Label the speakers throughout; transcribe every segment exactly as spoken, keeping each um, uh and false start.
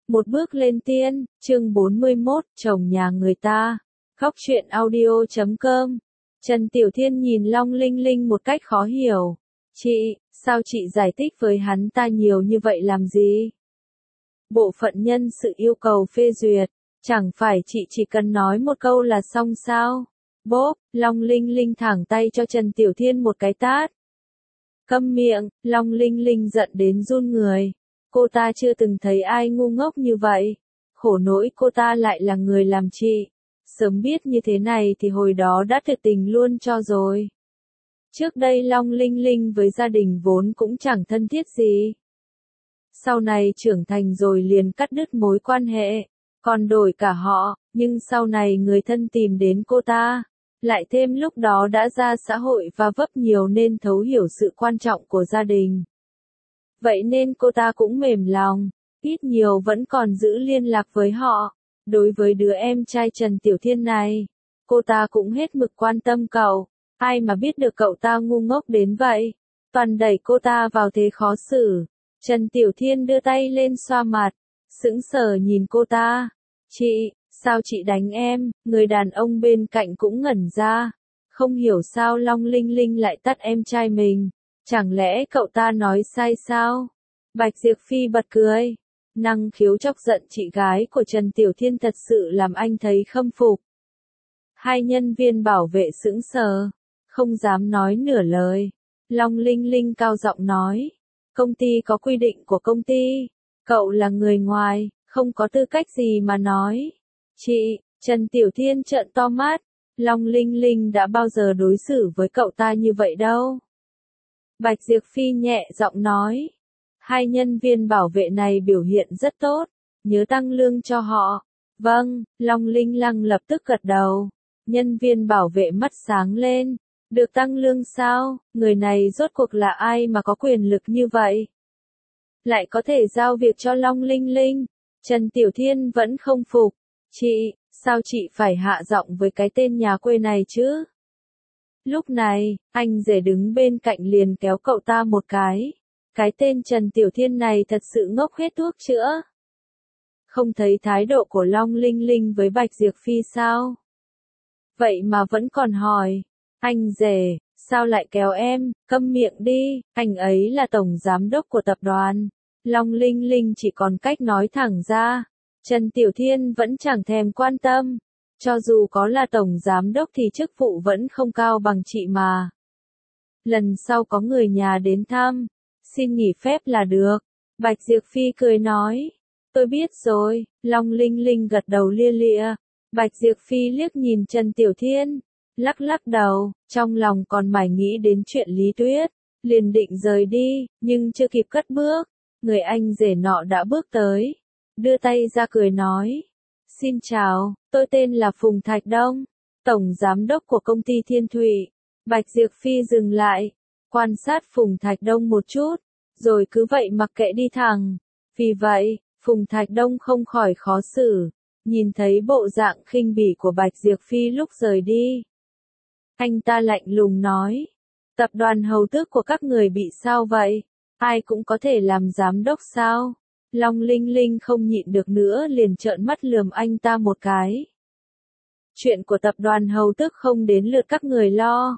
Speaker 1: Một bước lên tiên, chương bốn mươi mốt, chồng nhà người ta. Khóc chuyện audio chấm com. Trần Tiểu Thiên nhìn Long Linh Linh một cách khó hiểu. Chị, sao chị giải thích với hắn ta nhiều như vậy làm gì? Bộ phận nhân sự yêu cầu phê duyệt, chẳng phải chị chỉ cần nói một câu là xong sao? Bốp, Long Linh Linh thẳng tay cho Trần Tiểu Thiên một cái tát. Câm miệng, Long Linh Linh giận đến run người. Cô ta chưa từng thấy ai ngu ngốc như vậy. Khổ nỗi cô ta lại là người làm chị. Sớm biết như thế này thì hồi đó đã tuyệt tình luôn cho rồi. Trước đây Long Linh Linh với gia đình vốn cũng chẳng thân thiết gì. Sau này trưởng thành rồi liền cắt đứt mối quan hệ. Còn đổi cả họ, nhưng sau này người thân tìm đến cô ta. Lại thêm lúc đó đã ra xã hội và vấp nhiều nên thấu hiểu sự quan trọng của gia đình. Vậy nên cô ta cũng mềm lòng, ít nhiều vẫn còn giữ liên lạc với họ. Đối với đứa em trai Trần Tiểu Thiên này, cô ta cũng hết mực quan tâm cậu. Ai mà biết được cậu ta ngu ngốc đến vậy, toàn đẩy cô ta vào thế khó xử. Trần Tiểu Thiên đưa tay lên xoa mặt, sững sờ nhìn cô ta. Chị, sao chị đánh em? Người đàn ông bên cạnh cũng ngẩn ra. Không hiểu sao Long Linh Linh lại tát em trai mình. Chẳng lẽ cậu ta nói sai sao? Bạch Diệp Phi bật cười. Năng khiếu chọc giận chị gái của Trần Tiểu Thiên thật sự làm anh thấy khâm phục. Hai nhân viên bảo vệ sững sờ, không dám nói nửa lời. Long Linh Linh cao giọng nói. Công ty có quy định của công ty. Cậu là người ngoài, không có tư cách gì mà nói. Chị, Trần Tiểu Thiên trợn to mắt. Long Linh Linh đã bao giờ đối xử với cậu ta như vậy đâu. Bạch Diệp Phi nhẹ giọng nói. Hai nhân viên bảo vệ này biểu hiện rất tốt, nhớ tăng lương cho họ. Vâng, Long Linh Lăng lập tức gật đầu. Nhân viên bảo vệ mắt sáng lên. Được tăng lương sao? Người này rốt cuộc là ai mà có quyền lực như vậy? Lại có thể giao việc cho Long Linh Linh. Trần Tiểu Thiên vẫn không phục. Chị, sao chị phải hạ giọng với cái tên nhà quê này chứ? Lúc này, anh rể đứng bên cạnh liền kéo cậu ta một cái. Cái tên Trần Tiểu Thiên này thật sự ngốc hết thuốc chữa. Không thấy thái độ của Long Linh Linh với Bạch Diệp Phi sao? Vậy mà vẫn còn hỏi. Anh rể, sao lại kéo em? Câm miệng đi, anh ấy là tổng giám đốc của tập đoàn. Long Linh Linh chỉ còn cách nói thẳng ra. Trần Tiểu Thiên vẫn chẳng thèm quan tâm. Cho dù có là tổng giám đốc thì chức vụ vẫn không cao bằng chị mà. Lần sau có người nhà đến thăm, xin nghỉ phép là được. Bạch Diệp Phi cười nói. Tôi biết rồi. Long Linh Linh gật đầu lia lịa. Bạch Diệp Phi liếc nhìn Trần Tiểu Thiên, lắc lắc đầu, trong lòng còn mải nghĩ đến chuyện Lý Tuyết. Liền định rời đi, nhưng chưa kịp cất bước, người anh rể nọ đã bước tới, đưa tay ra cười nói. Xin chào, tôi tên là Phùng Thạch Đông, tổng giám đốc của công ty Thiên Thụy. Bạch Diệp Phi dừng lại, quan sát Phùng Thạch Đông một chút, rồi cứ vậy mặc kệ đi thẳng. Vì vậy, Phùng Thạch Đông không khỏi khó xử, nhìn thấy bộ dạng khinh bỉ của Bạch Diệp Phi lúc rời đi. Anh ta lạnh lùng nói, tập đoàn hầu tước của các người bị sao vậy? Ai cũng có thể làm giám đốc sao? Long Linh Linh không nhịn được nữa liền trợn mắt lườm anh ta một cái. Chuyện của tập đoàn hầu tước không đến lượt các người lo.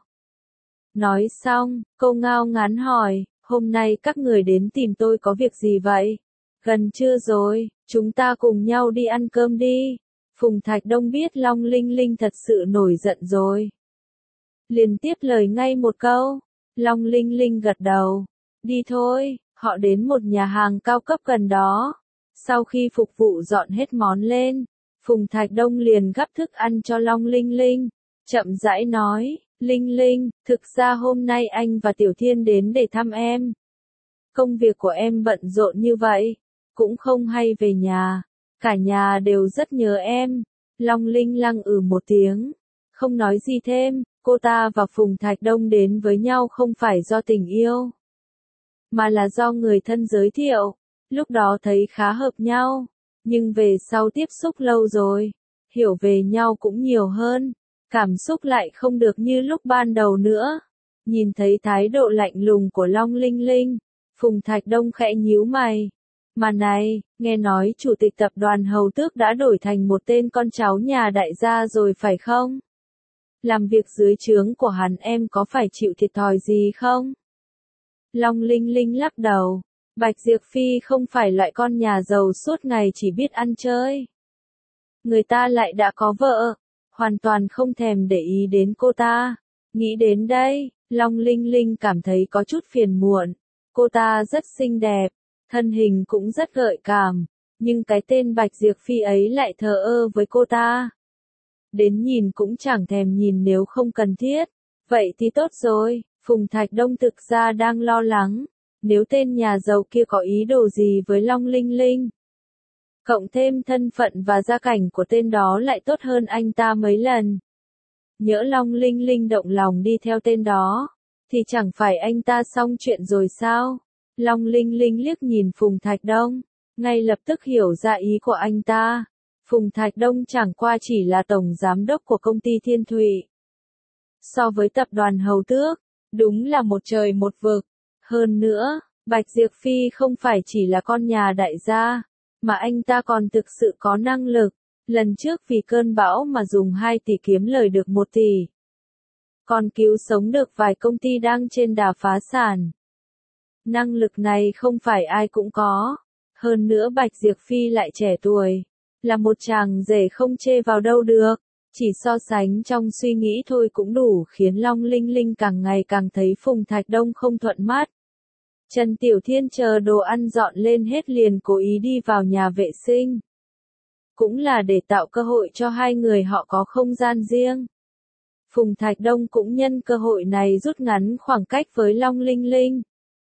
Speaker 1: Nói xong, cô ngao ngán hỏi, hôm nay các người đến tìm tôi có việc gì vậy? Gần trưa rồi, chúng ta cùng nhau đi ăn cơm đi. Phùng Thạch Đông biết Long Linh Linh thật sự nổi giận rồi. Liền tiếp lời ngay một câu. Long Linh Linh gật đầu. Đi thôi, họ đến một nhà hàng cao cấp gần đó. Sau khi phục vụ dọn hết món lên, Phùng Thạch Đông liền gắp thức ăn cho Long Linh Linh. Chậm rãi nói, Linh Linh, thực ra hôm nay anh và Tiểu Thiên đến để thăm em. Công việc của em bận rộn như vậy, cũng không hay về nhà. Cả nhà đều rất nhớ em. Long Linh Lăng ừ một tiếng, không nói gì thêm. Cô ta và Phùng Thạch Đông đến với nhau không phải do tình yêu, mà là do người thân giới thiệu. Lúc đó thấy khá hợp nhau, nhưng về sau tiếp xúc lâu rồi, hiểu về nhau cũng nhiều hơn, cảm xúc lại không được như lúc ban đầu nữa. Nhìn thấy thái độ lạnh lùng của Long Linh Linh, Phùng Thạch Đông khẽ nhíu mày. Mà này, nghe nói chủ tịch tập đoàn Hầu Tước đã đổi thành một tên con cháu nhà đại gia rồi phải không? Làm việc dưới trướng của hắn em có phải chịu thiệt thòi gì không? Long Linh Linh lắc đầu. Bạch Diệp Phi không phải loại con nhà giàu suốt ngày chỉ biết ăn chơi. Người ta lại đã có vợ, hoàn toàn không thèm để ý đến cô ta. Nghĩ đến đây, Long Linh Linh cảm thấy có chút phiền muộn. Cô ta rất xinh đẹp, thân hình cũng rất gợi cảm, nhưng cái tên Bạch Diệp Phi ấy lại thờ ơ với cô ta. Đến nhìn cũng chẳng thèm nhìn nếu không cần thiết. Vậy thì tốt rồi, Phùng Thạch Đông thực ra đang lo lắng. Nếu tên nhà giàu kia có ý đồ gì với Long Linh Linh. Cộng thêm thân phận và gia cảnh của tên đó lại tốt hơn anh ta mấy lần. Nhỡ Long Linh Linh động lòng đi theo tên đó, thì chẳng phải anh ta xong chuyện rồi sao? Long Linh Linh liếc nhìn Phùng Thạch Đông, ngay lập tức hiểu ra ý của anh ta. Phùng Thạch Đông chẳng qua chỉ là tổng giám đốc của công ty Thiên Thụy. So với tập đoàn Hầu Tước, đúng là một trời một vực. Hơn nữa, Bạch Diệp Phi không phải chỉ là con nhà đại gia, mà anh ta còn thực sự có năng lực. Lần trước vì cơn bão mà dùng hai tỷ kiếm lời được một tỷ. Còn cứu sống được vài công ty đang trên đà phá sản. Năng lực này không phải ai cũng có. Hơn nữa Bạch Diệp Phi lại trẻ tuổi. Là một chàng rể không chê vào đâu được. Chỉ so sánh trong suy nghĩ thôi cũng đủ khiến Long Linh Linh càng ngày càng thấy Phùng Thạch Đông không thuận mắt. Trần Tiểu Thiên chờ đồ ăn dọn lên hết liền cố ý đi vào nhà vệ sinh. Cũng là để tạo cơ hội cho hai người họ có không gian riêng. Phùng Thạch Đông cũng nhân cơ hội này rút ngắn khoảng cách với Long Linh Linh.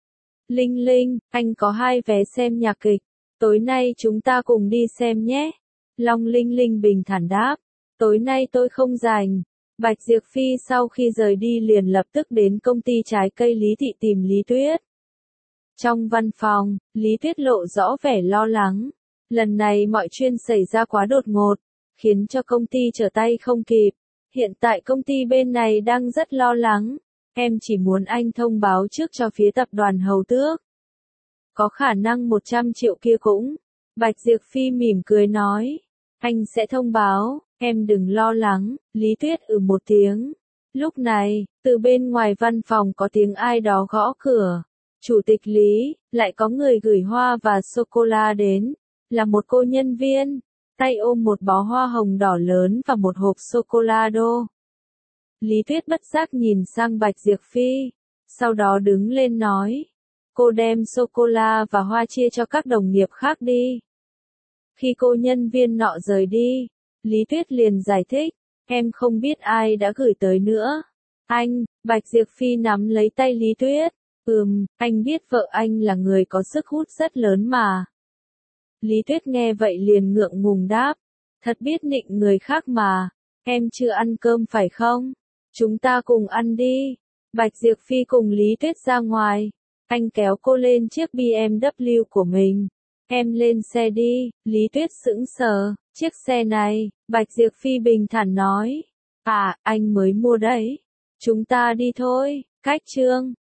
Speaker 1: Linh Linh, anh có hai vé xem nhạc kịch. Tối nay chúng ta cùng đi xem nhé. Long Linh Linh bình thản đáp. Tối nay tôi không rảnh. Bạch Diệp Phi sau khi rời đi liền lập tức đến công ty trái cây Lý Thị tìm Lý Tuyết. Trong văn phòng, Lý Tuyết lộ rõ vẻ lo lắng. Lần này mọi chuyện xảy ra quá đột ngột, khiến cho công ty trở tay không kịp. Hiện tại công ty bên này đang rất lo lắng. Em chỉ muốn anh thông báo trước cho phía tập đoàn Hầu Tước. Có khả năng một trăm triệu kia cũng. Bạch Diệp Phi mỉm cười nói. Anh sẽ thông báo, em đừng lo lắng. Lý Tuyết ừ một tiếng. Lúc này, từ bên ngoài văn phòng có tiếng ai đó gõ cửa. Chủ tịch Lý, lại có người gửi hoa và sô-cô-la đến. Là một cô nhân viên, tay ôm một bó hoa hồng đỏ lớn và một hộp sô-cô-la đô. Lý Tuyết bất giác nhìn sang Bạch Diệp Phi, sau đó đứng lên nói. Cô đem sô-cô-la và hoa chia cho các đồng nghiệp khác đi. Khi cô nhân viên nọ rời đi, Lý Tuyết liền giải thích, em không biết ai đã gửi tới nữa. Anh, Bạch Diệp Phi nắm lấy tay Lý Tuyết. Ừm, anh biết vợ anh là người có sức hút rất lớn mà. Lý Tuyết nghe vậy liền ngượng ngùng đáp. Thật biết nịnh người khác mà. Em chưa ăn cơm phải không? Chúng ta cùng ăn đi. Bạch Diệp Phi cùng Lý Tuyết ra ngoài. Anh kéo cô lên chiếc bê em vê của mình. Em lên xe đi. Lý Tuyết sững sờ. Chiếc xe này, Bạch Diệp Phi bình thản nói. À, anh mới mua đấy. Chúng ta đi thôi. Cách chương.